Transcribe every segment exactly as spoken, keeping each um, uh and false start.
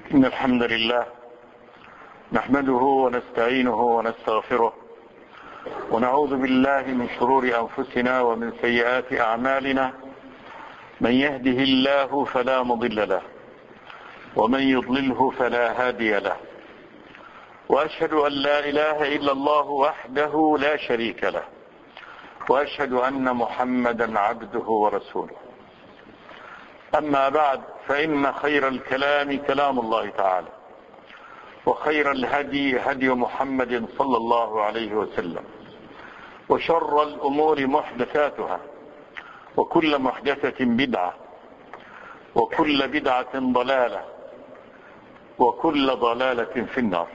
إن الحمد لله نحمده ونستعينه ونستغفره ونعوذ بالله من شرور أنفسنا ومن سيئات أعمالنا. من يهده الله فلا مضل له ومن يضلله فلا هادي له، وأشهد أن لا إله إلا الله وحده لا شريك له، وأشهد أن محمدا عبده ورسوله. أما بعد، فإن خير الكلام كلام الله تعالى، وخير الهدي هدي محمد صلى الله عليه وسلم، وشر الأمور محدثاتها، وكل محدثة بدعة، وكل بدعة ضلالة، وكل ضلالة في النار.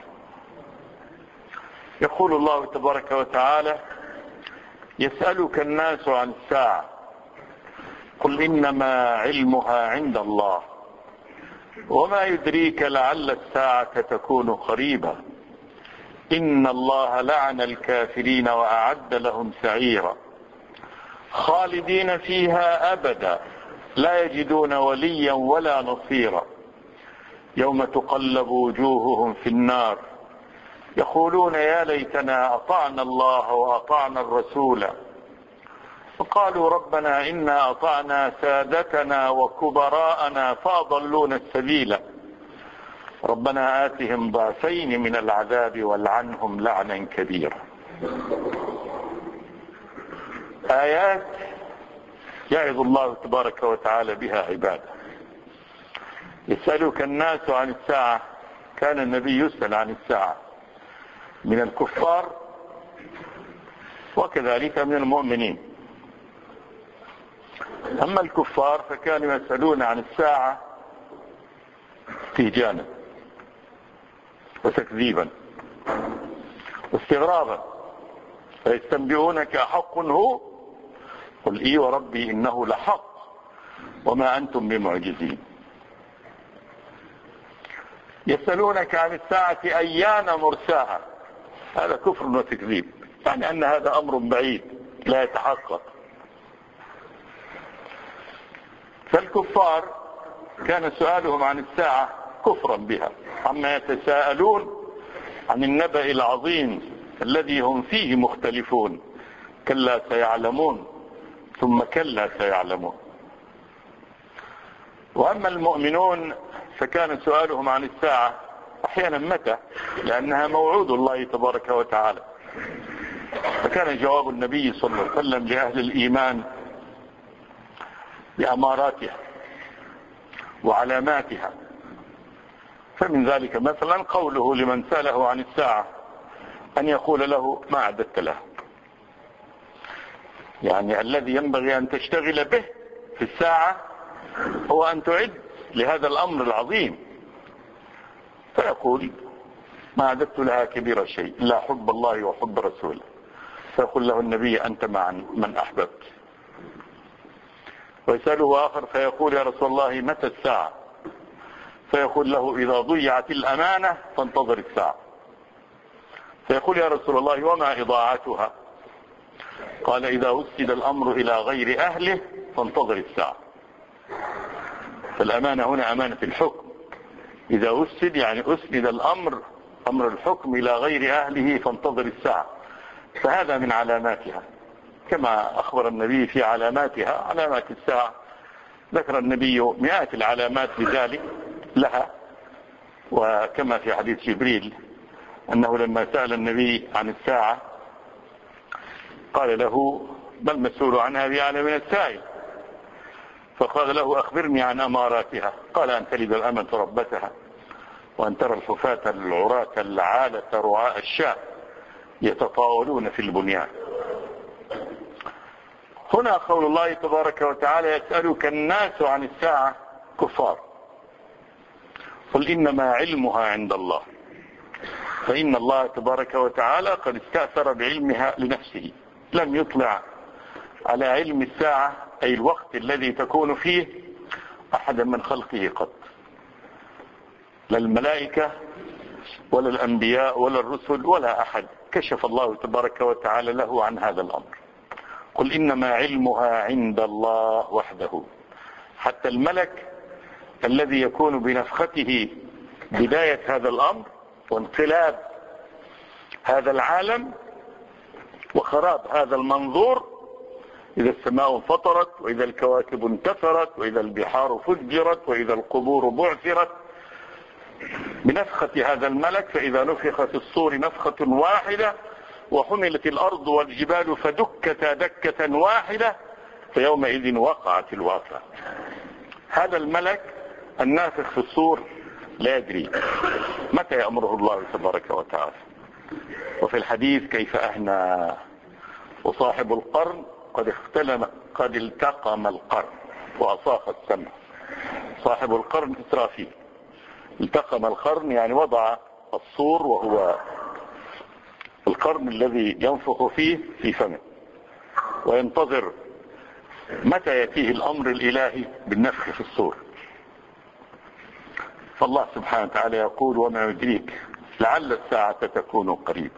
يقول الله تبارك وتعالى: يسألك الناس عن الساعة قل إنما علمها عند الله وما يدريك لعل الساعة تكون قريبا إن الله لعن الكافرين وأعد لهم سعيرا خالدين فيها أبدا لا يجدون وليا ولا نصيرا يوم تقلب وجوههم في النار يقولون يا ليتنا أطعنا الله وأطعنا الرسول فقالوا ربنا إنا أطعنا سادتنا وكبراءنا فأضلونا السبيل ربنا آتهم ضعفين من العذاب والعنهم لعنا كبيرا. آيات يعظ الله تبارك وتعالى بها عباده. يسألك الناس عن الساعة، كان النبي يسأل عن الساعة من الكفار وكذلك من المؤمنين. أما الكفار فكانوا يسألون عن الساعة استهجانا وتكذيبا واستغرابا، فيستنبئونك أحق هو قل إي وربي إنه لحق وما أنتم بمعجزين. يسألونك عن الساعة أيان مرساها، هذا كفر وتكذيب، يعني أن هذا أمر بعيد لا يتحقق. فالكفار كان سؤالهم عن الساعة كفرا بها، عما يتساءلون عن النبأ العظيم الذي هم فيه مختلفون، كلا سيعلمون ثم كلا سيعلمون. وأما المؤمنون فكان سؤالهم عن الساعة أحيانا متى، لأنها موعود الله تبارك وتعالى. فكان جواب النبي صلى الله عليه وسلم لأهل الإيمان بأماراتها وعلاماتها. فمن ذلك مثلا قوله لمن سأله عن الساعة أن يقول له ما أعددت له، يعني الذي ينبغي أن تشتغل به في الساعة هو أن تعد لهذا الأمر العظيم. فيقول ما أعددت لها كبير شيء لا حب الله وحب رسوله. فيقول له النبي أنت مع من أحببت. ويسأله آخر فيقول يا رسول الله متى الساعة؟ فيقول له إذا ضيعت الأمانة فانتظر الساعة. فيقول يا رسول الله وما إضاعتها؟ قال إذا وسد الأمر إلى غير أهله فانتظر الساعة. فالأمانة هنا أمانة الحكم، إذا وسد يعني أسند الأمر أمر الحكم إلى غير أهله فانتظر الساعة. فهذا من علاماتها كما أخبر النبي في علاماتها، علامات الساعة. ذكر النبي مئات العلامات لذلك لها، وكما في حديث جبريل أنه لما سأل النبي عن الساعة قال له ما المسؤول عنها بأعلم من السائل؟ فقال له أخبرني عن أماراتها. قال أن تلد الأمة ربتها وأن ترى الحفاة العراة العالة رعاء الشاة يتطاولون في البنيان. هنا قول الله تبارك وتعالى يسألك الناس عن الساعة كفار قل إنما علمها عند الله، فإن الله تبارك وتعالى قد استأثر بعلمها لنفسه، لم يطلع على علم الساعة أي الوقت الذي تكون فيه أحدا من خلقه قط، لا الملائكة ولا الأنبياء ولا الرسل ولا أحد كشف الله تبارك وتعالى له عن هذا الأمر. قل إنما علمها عند الله وحده. حتى الملك الذي يكون بنفخته بداية هذا الأمر وانقلاب هذا العالم وخراب هذا المنظور، إذا السماء انفطرت وإذا الكواكب انتثرت وإذا البحار فجرت وإذا القبور بعثرت بنفخة هذا الملك، فإذا نفخ في الصور نفخة واحدة وحملت الأرض والجبال فدكتا دكة واحدة فيومئذ وقعت الواقعة. هذا الملك النافخ في الصور لا يدري متى يأمره الله تبارك وتعالى. وفي الحديث كيف أهنى وصاحب القرن قد اختلم قد التقم القرن وأصاخ السمع. صاحب القرن إسرافيل، التقم القرن يعني وضع الصور وهو القرن الذي ينفخ فيه في فمه وينتظر متى يأتيه الأمر الإلهي بالنفخ في الصور. فالله سبحانه وتعالى يقول وما يدريك لعل الساعة تكون قريبا.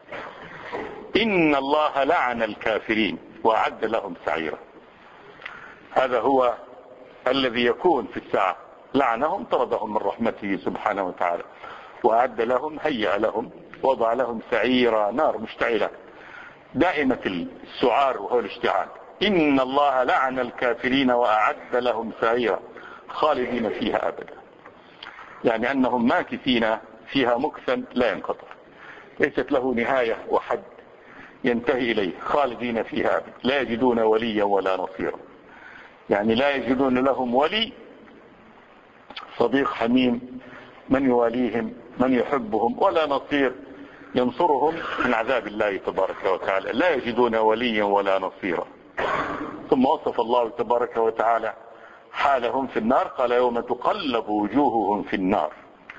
إن الله لعن الكافرين وأعد لهم سعيرا. هذا هو الذي يكون في الساعة، لعنهم طردهم من رحمته سبحانه وتعالى وأعد لهم هيأ لهم وضع لهم سعيرا، نار مشتعلة دائمة السعار وهو الاشتعال. إن الله لعن الكافرين وأعد لهم سعيرا خالدين فيها أبدا، يعني أنهم ماكثين فيها مكثا لا ينقطع، ليست له نهاية وحد ينتهي إليه، خالدين فيها أبدا لا يجدون وليا ولا نصيرا، يعني لا يجدون لهم ولي صديق حميم من يواليهم من يحبهم ولا نصير ينصرهم من عذاب الله تبارك وتعالى، لا يجدون وليا ولا نصيرا. ثم وصف الله تبارك وتعالى حالهم في النار قال يوم تقلب وجوههم في النار.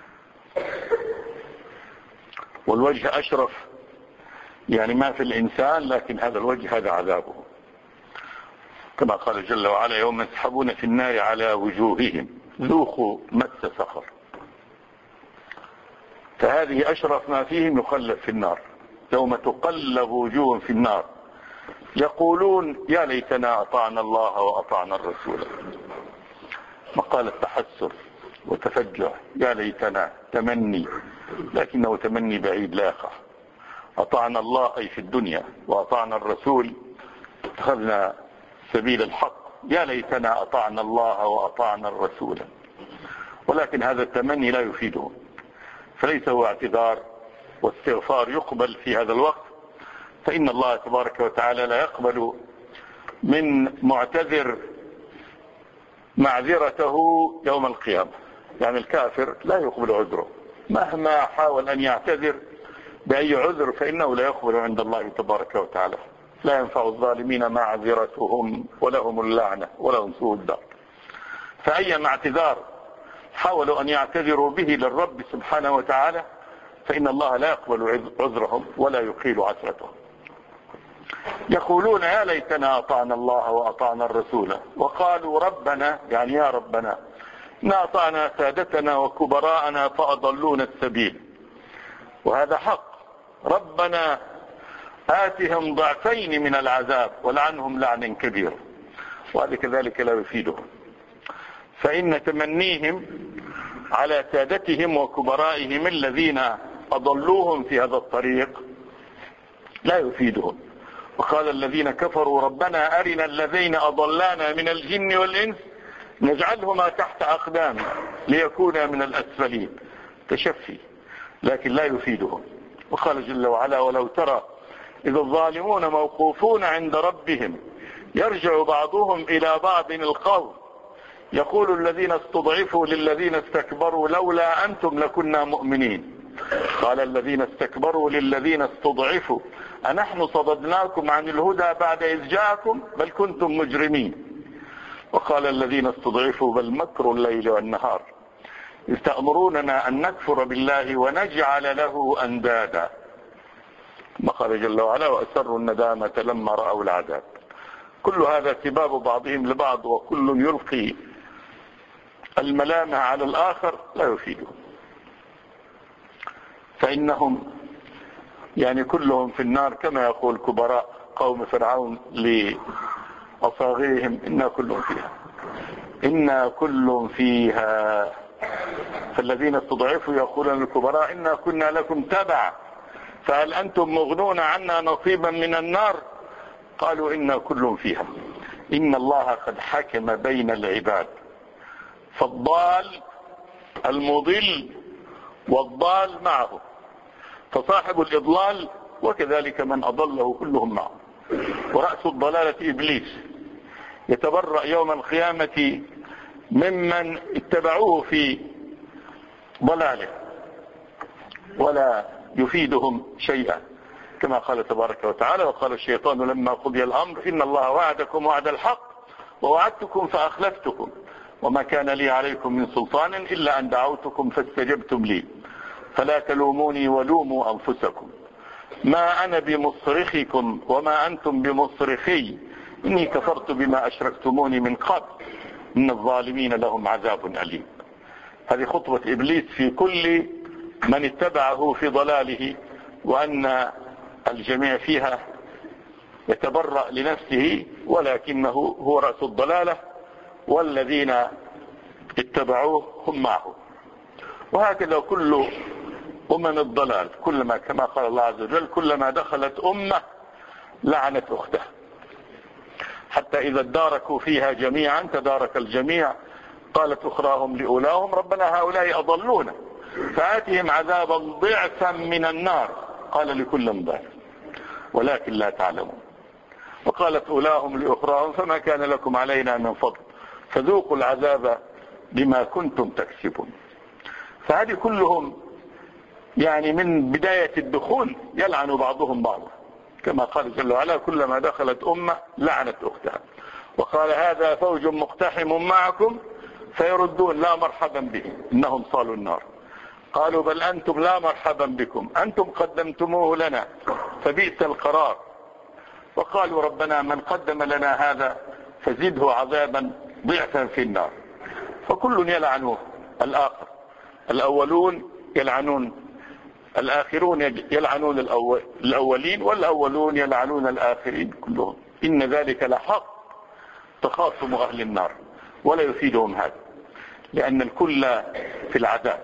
والوجه أشرف يعني ما في الإنسان، لكن هذا الوجه هذا عذابه، كما قال جل وعلا يوم يسحبون في النار على وجوههم ذوقوا مس سقر. فهذه أشرف ما فيهم يخلد في النار يوم تقلب وجوههم في النار يقولون يا ليتنا أطعنا الله وأطعنا الرسول. مقال التحسر وتفجع، يا ليتنا تمني، لكنه تمني بعيد لا يقع. أطعنا الله أي في الدنيا وأطعنا الرسول اتخذنا سبيل الحق، يا ليتنا أطعنا الله وأطعنا الرسول. ولكن هذا التمني لا يفيده، فليس هو اعتذار واستغفار يقبل في هذا الوقت، فإن الله تبارك وتعالى لا يقبل من معتذر معذرته يوم القيامة. يعني الكافر لا يقبل عذره مهما حاول أن يعتذر بأي عذر، فإنه لا يقبل عند الله تبارك وتعالى. لا ينفع الظالمين معذرتهم ولهم اللعنة ولهم سوء الدار. فأي اعتذار حاولوا أن يعتذروا به للرب سبحانه وتعالى فإن الله لا يقبل عذرهم ولا يقيل عثرتهم. يقولون يا ليتنا أطعنا الله وأطعنا الرسول وقالوا ربنا، يعني يا ربنا إنا أطعنا سادتنا وكبراءنا فأضلونا السبيل. وهذا حق، ربنا آتهم ضعفين من العذاب ولعنهم لعنا كبيرا، وهذا كذلك لا يفيدهم. فإن تمنيهم على سادتهم وكبرائهم الذين أضلوهم في هذا الطريق لا يفيدهم. وقال الذين كفروا ربنا أرنا الذين أضلانا من الجن والإنس نجعلهما تحت أقدامنا ليكونا من الأسفلين، تشفي لكن لا يفيدهم. وقال جل وعلا ولو ترى إذ الظالمون موقوفون عند ربهم يرجع بعضهم إلى بعض القول يقول الذين استضعفوا للذين استكبروا لولا أنتم لكنا مؤمنين قال الذين استكبروا للذين استضعفوا أنحن صددناكم عن الهدى بعد إذ جاءكم بل كنتم مجرمين. وقال الذين استضعفوا بل مكر الليل والنهار إذ تأمروننا أن نكفر بالله ونجعل له أندادا. ما قال جل وعلا وأسروا الندامة لما رأوا العذاب. كل هذا سباب بعضهم لبعض وكل يلقي الملامة على الآخر لا يفيده. فإنهم يعني كلهم في النار كما يقول كبراء قوم فرعون لأصاغرهم إنا كلهم فيها إنا كل فيها فالذين استضعفوا يقولون للكبراء إنا كنا لكم تبعا فهل أنتم مغنون عنا نصيبا من النار قالوا إنا كل فيها إن الله قد حكم بين العباد فالضال المضل والضال معه، فصاحب الإضلال وكذلك من أضله كلهم معه. ورأس الضلالة إبليس يتبرأ يوم القيامة ممن اتبعوه في ضلاله ولا يفيدهم شيئا، كما قال تبارك وتعالى وقال الشيطان لما قضي الأمر إن الله وعدكم وعد الحق ووعدتكم فأخلفتكم وما كان لي عليكم من سلطان إلا أن دعوتكم فاستجبتم لي فلا تلوموني ولوموا أنفسكم ما أنا بمصرخكم وما أنتم بمصرخي إني كفرت بما أشركتموني من قبل إن الظالمين لهم عذاب أليم. هذه خطوة إبليس في كل من اتبعه في ضلاله، وأن الجميع فيها يتبرأ لنفسه ولكنه هو رأس الضلالة والذين اتبعوه هم معه. وهكذا كل أمم الضلال كلما كما قال الله عز وجل كلما دخلت أمة لعنت أختها حتى إذا اداركوا فيها جميعا تدارك الجميع قالت أخراهم لأولاهم ربنا هؤلاء أضلونا فآتهم عذابا ضعفا من النار قال لكل ضعف ولكن لا تعلمون وقالت أولاهم لأخراهم فما كان لكم علينا من فضل فذوقوا العذاب بما كنتم تكسبون. فهذه كلهم يعني من بداية الدخول يلعن بعضهم بعضا كما قال جل وعلا كلما دخلت أمة لعنت أختها وقال هذا فوج مقتحم معكم فيردون لا مرحبا بهم إنهم صالوا النار قالوا بل أنتم لا مرحبا بكم أنتم قدمتموه لنا فبئس القرار وقالوا ربنا من قدم لنا هذا فزده عذابا ضعفا في النار. فكل يلعن الآخر الأولون يلعنون الآخرون يلعنون الأولين والأولون يلعنون الآخرين كلهم إن ذلك لحق تخاصم أهل النار ولا يفيدهم هذا لأن الكل في العذاب.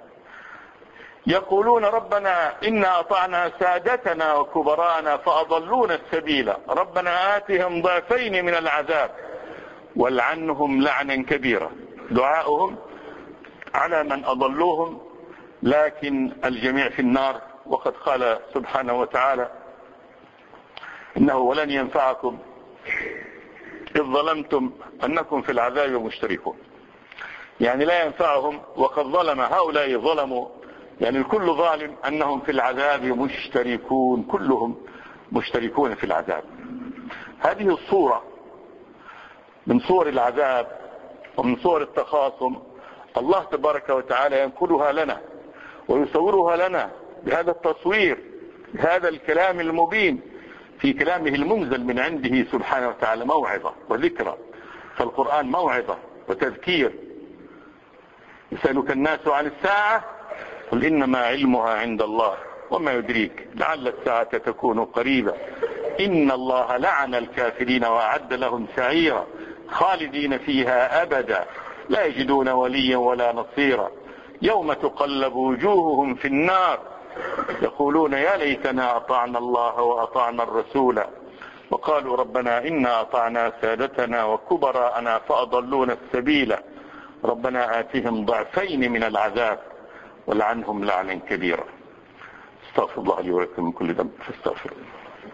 يقولون ربنا إنا أطعنا سادتنا وكبرانا فأضلونا السبيل ربنا آتهم ضعفين من العذاب والعنهم لعنا كبيرا. دعاؤهم على من أضلوهم لكن الجميع في النار. وقد قال سبحانه وتعالى إنه ولن ينفعكم إذ ظلمتم أنكم في العذاب مشتركون يعني لا ينفعهم وقد ظلم هؤلاء ظلموا يعني الكل ظالم أنهم في العذاب مشتركون كلهم مشتركون في العذاب. هذه الصورة من صور العذاب ومن صور التخاصم الله تبارك وتعالى ينقلها لنا ويصورها لنا بهذا التصوير بهذا الكلام المبين في كلامه المنزل من عنده سبحانه وتعالى موعظة وذكرى. فالقرآن موعظة وتذكير. يسألك الناس عن الساعة قل إنما علمها عند الله وما يدريك لعل الساعة تكون قريبة إن الله لعن الكافرين وأعد لهم سعيرا خالدين فيها أبدا لا يجدون وليا ولا نصيرا يوم تقلب وجوههم في النار يقولون يا ليتنا أطعنا الله وأطعنا الرسول وقالوا ربنا إنا أطعنا سادتنا وكبراءنا فأضلونا السبيل ربنا آتهم ضعفين من العذاب ولعنهم لعنا كبيرا. استغفر الله لي ولكم من كل ذنب فاستغفر الله.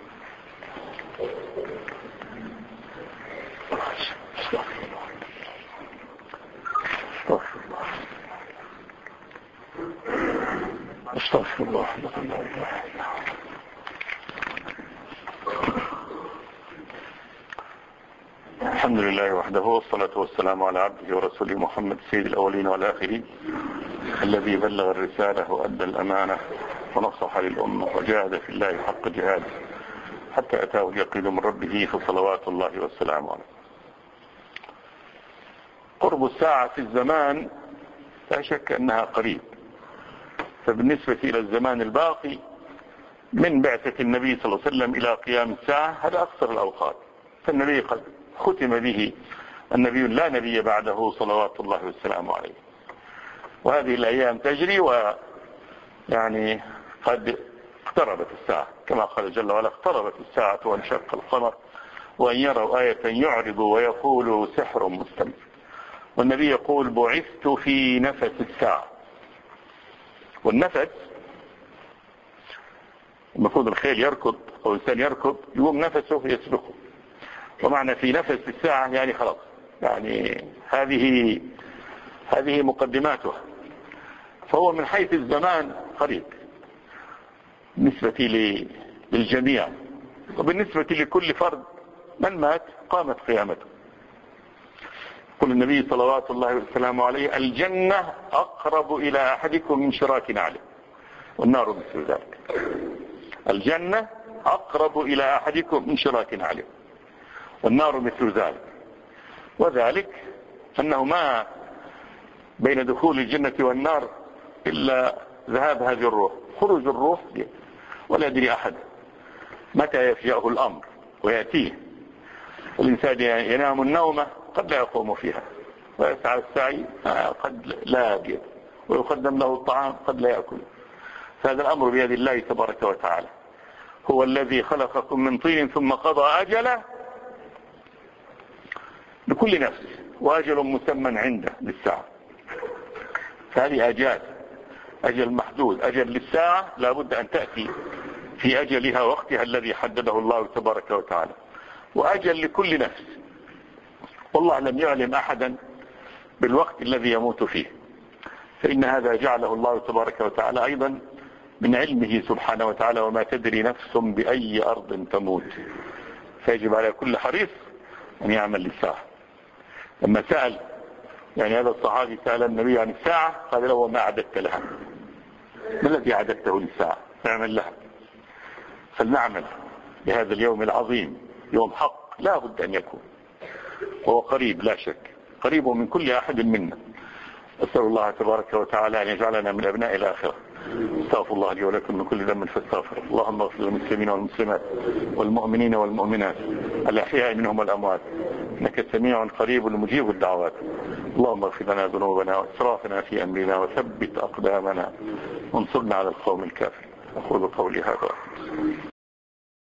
استغفر الله استغفر الله استغفر الله الحمد لله وحده والصلاة والسلام على عبده ورسوله محمد سيد الأولين والآخرين الذي بلغ الرسالة وأدى الأمانة ونصح للأمة وجاهد في الله حق جهاده حتى أتاه اليقين من ربه فصلوات الله والسلام عليه. قرب الساعة في الزمان لا شك أنها قريب. فبالنسبة إلى الزمان الباقي من بعثة النبي صلى الله عليه وسلم إلى قيام الساعة هذا أقصر الأوقات. فالنبي قد ختم به النبي لا نبي بعده صلوات الله والسلام عليه. وهذه الأيام تجري ويعني قد اقتربت الساعة، كما قال جل وعلا اقتربت الساعة وانشق القمر وأن يروا آية يعرضوا ويقولوا سحر مستمر. والنبي يقول بعثت في نفس الساعة. والنفس المفروض الخيل يركض أو الإنسان يركض يقوم نفسه يسبقه، ومعنى في نفس الساعة يعني خلاص، يعني هذه هذه مقدماتها. فهو من حيث الزمان قريب بالنسبة للجميع، وبالنسبة لكل فرد من مات قامت قيامته. يقول النبي صلوات الله وسلامه عليه الجنة أقرب إلى أحدكم من شراك نعله والنار مثل ذلك. الجنة أقرب إلى أحدكم من شراك نعله والنار مثل ذلك. وذلك أنه ما بين دخول الجنة والنار إلا ذهاب هذه الروح، خروج الروح ولا يدري أحد متى يفجأه الأمر ويأتيه. الإنسان ينام النومة قد لا يقوم فيها، ويسعى السعي قد لا يجد، ويقدم له الطعام قد لا يأكل. فهذا الأمر بيد الله تبارك وتعالى. هو الذي خلقكم من طين ثم قضى أجله لكل نفس، وأجل مسمى عنده للساعة. فهذه أجال، أجل محدود، أجل للساعة لا بد أن تأتي في أجلها وقتها الذي حدده الله تبارك وتعالى، وأجل لكل نفس. والله لم يعلم أحدا بالوقت الذي يموت فيه، فإن هذا جعله الله تبارك وتعالى أيضا من علمه سبحانه وتعالى، وما تدري نفس بأي أرض تموت. فيجب على كل حريص أن يعمل للساعة. لما سأل يعني هذا الصحابي سأل النبي عن الساعة قال له وما أعددت لها؟ ما الذي أعددته للساعة؟ فاعمل لها. فلنعمل لهذا اليوم العظيم، يوم حق لا بد أن يكون، وهو قريب لا شك، قريب من كل أحد منا. أسأل الله تبارك وتعالى أن يجعلنا من أبناء الآخرة. استغفر الله لي ولكم من كل ذنب فاستغفر. اللهم اغفر للمسلمين والمسلمات والمؤمنين والمؤمنات الأحياء منهم والأموات، إنك سميع قريب مجيب الدعوات. اللهم اغفر لنا ذنوبنا وإسرافنا في أمرنا وثبت أقدامنا وانصرنا على القوم الكافرين. أقول قولي هذا.